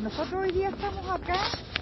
nosotros hoy día estamos acá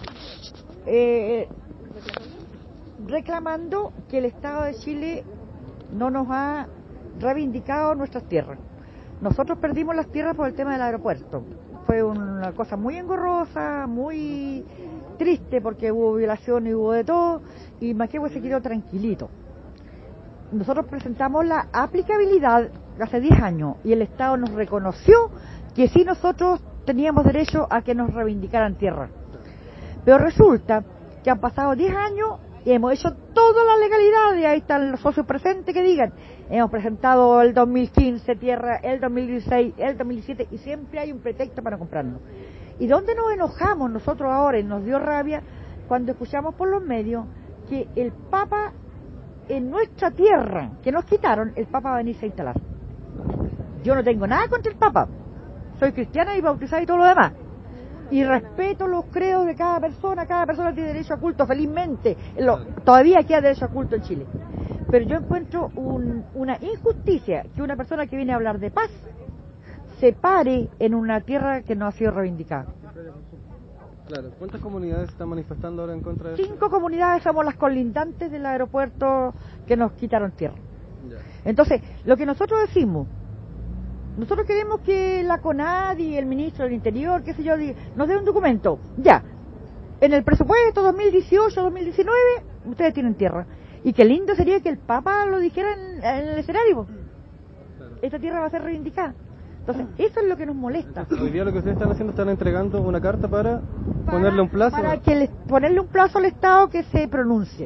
reclamando que el Estado de Chile no nos ha reivindicado nuestras tierras. Nosotros perdimos las tierras por el tema del aeropuerto. Fue una cosa muy engorrosa, muy triste, porque hubo violación y hubo de todo, y Maquehue se quedó tranquilito. Nosotros presentamos la aplicabilidad hace 10 años y el Estado nos reconoció que sí nosotros teníamos derecho a que nos reivindicaran tierra. Pero resulta que han pasado 10 años y hemos hecho toda la legalidad, y ahí están los socios presentes que digan, hemos presentado el 2015 tierra, el 2016, el 2017, y siempre hay un pretexto para comprarnos. ¿Y dónde nos enojamos nosotros ahora y nos dio rabia? Cuando escuchamos por los medios que el Papa, en nuestra tierra que nos quitaron, el Papa va a venirse a instalar. Yo no tengo nada contra el Papa, soy cristiana y bautizada y todo lo demás, y respeto los credos de cada persona tiene derecho a culto, felizmente, todavía queda derecho a culto en Chile. Pero yo encuentro una injusticia que una persona que viene a hablar de paz se pare en una tierra que no ha sido reivindicada. Claro. ¿Cuántas comunidades están manifestando ahora en contra de esto? 5 comunidades somos las colindantes del aeropuerto que nos quitaron tierra. Ya. Entonces, lo que nosotros decimos, nosotros queremos que la CONADI, el ministro del Interior, qué sé yo, nos dé un documento. Ya, en el presupuesto 2018-2019, ustedes tienen tierra. Y qué lindo sería que el Papa lo dijera en el escenario. Claro. Esta tierra va a ser reivindicada. Entonces, eso es lo que nos molesta. Hoy día lo que ustedes están haciendo, están entregando una carta para ponerle un plazo. Para que ponerle un plazo al Estado que se pronuncie.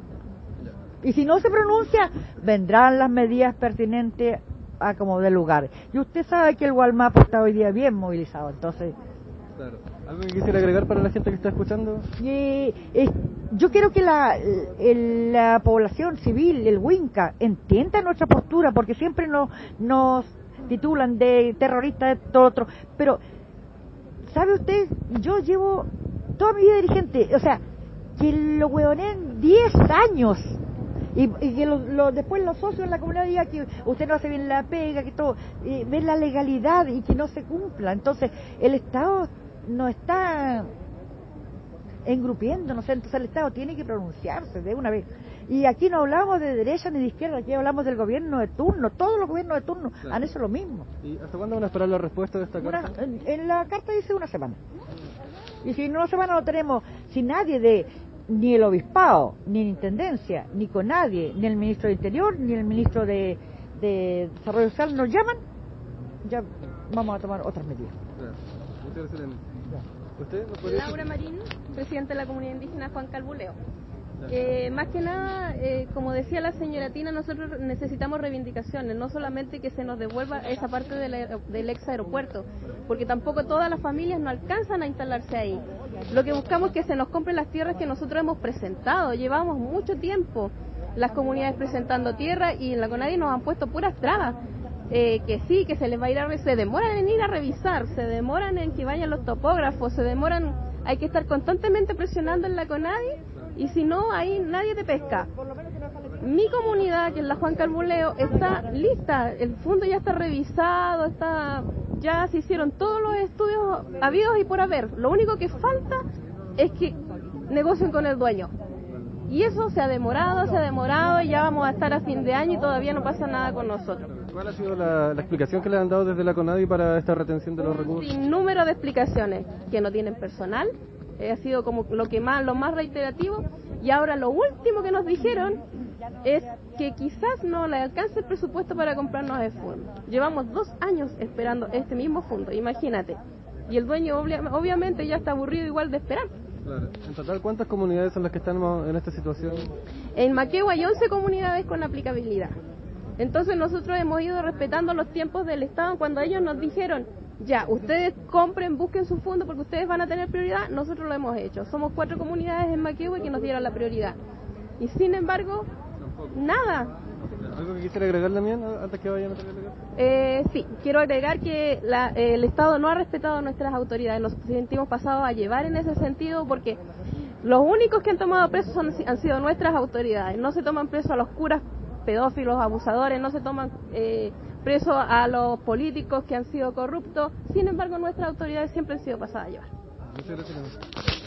Y si no se pronuncia, vendrán las medidas pertinentes a como dé lugar. Y usted sabe que el Gualmapu está hoy día bien movilizado, entonces... Claro. ¿Algo que quisiera agregar para la gente que está escuchando? Yo quiero que la población civil, el Huinca, entienda nuestra postura, porque siempre nos titulan de terroristas, de todo otro. Pero, ¿sabe usted? Yo llevo toda mi vida dirigente, o sea, que lo hueoneen 10 años. Y que después los socios en la comunidad digan que usted no hace bien la pega, que todo, ver la legalidad y que no se cumpla. Entonces, el Estado no está engrupiendo, no sé, entonces el Estado tiene que pronunciarse de una vez. Y aquí no hablamos de derecha ni de izquierda, aquí hablamos del gobierno de turno, todos los gobiernos de turno han hecho lo mismo. ¿Y hasta cuándo van a esperar la respuesta de esta carta? En la carta dice 1 semana. Y si en 1 semana no tenemos, si nadie ni el obispado, ni la intendencia, ni con nadie, ni el ministro de Interior, ni el ministro de Desarrollo Social nos llaman, ya vamos a tomar otras medidas. Claro. Muchas gracias, ¿Usted? Laura Marín, presidenta de la comunidad indígena Juan Calbuleo. Más que nada, como decía la señora Tina, nosotros necesitamos reivindicaciones, no solamente que se nos devuelva esa parte del ex aeropuerto, porque tampoco todas las familias no alcanzan a instalarse ahí. Lo que buscamos es que se nos compren las tierras que nosotros hemos presentado, llevamos mucho tiempo las comunidades presentando tierra y en la CONADI nos han puesto puras trabas. Que sí, que se les va a ir se demoran en ir a revisar, se demoran en que vayan los topógrafos, se demoran, hay que estar constantemente presionando en la CONADI y si no, ahí nadie te pesca. Mi comunidad, que es la Juan Calbuleo, está lista, el fondo ya está revisado, ya se hicieron todos los estudios habidos y por haber, lo único que falta es que negocien con el dueño. Y eso se ha demorado y ya vamos a estar a fin de año y todavía no pasa nada con nosotros. ¿Cuál ha sido la explicación que le han dado desde la CONADI para esta retención de los recursos? Sin número de explicaciones, que no tienen personal, ha sido como lo más reiterativo, y ahora lo último que nos dijeron es que quizás no le alcance el presupuesto para comprarnos el fondo. Llevamos 2 años esperando este mismo fondo, imagínate, y el dueño obviamente ya está aburrido igual de esperar. Claro. En total, ¿cuántas comunidades son las que están en esta situación? En Maquehue hay 11 comunidades con aplicabilidad. Entonces nosotros hemos ido respetando los tiempos del Estado. Cuando ellos nos dijeron, ya, ustedes compren, busquen su fondo porque ustedes van a tener prioridad, nosotros lo hemos hecho. Somos 4 comunidades en Maquehue que nos dieron la prioridad. Y sin embargo, nada. ¿Algo que quisiera agregar también antes que vayan a tener Sí, quiero agregar que el Estado no ha respetado a nuestras autoridades. Nos sentimos pasados a llevar en ese sentido porque los únicos que han tomado presos han sido nuestras autoridades. No se toman presos a los curas pedófilos, abusadores, no se toman presos a los políticos que han sido corruptos. Sin embargo, nuestras autoridades siempre han sido pasadas a llevar. Muchas gracias.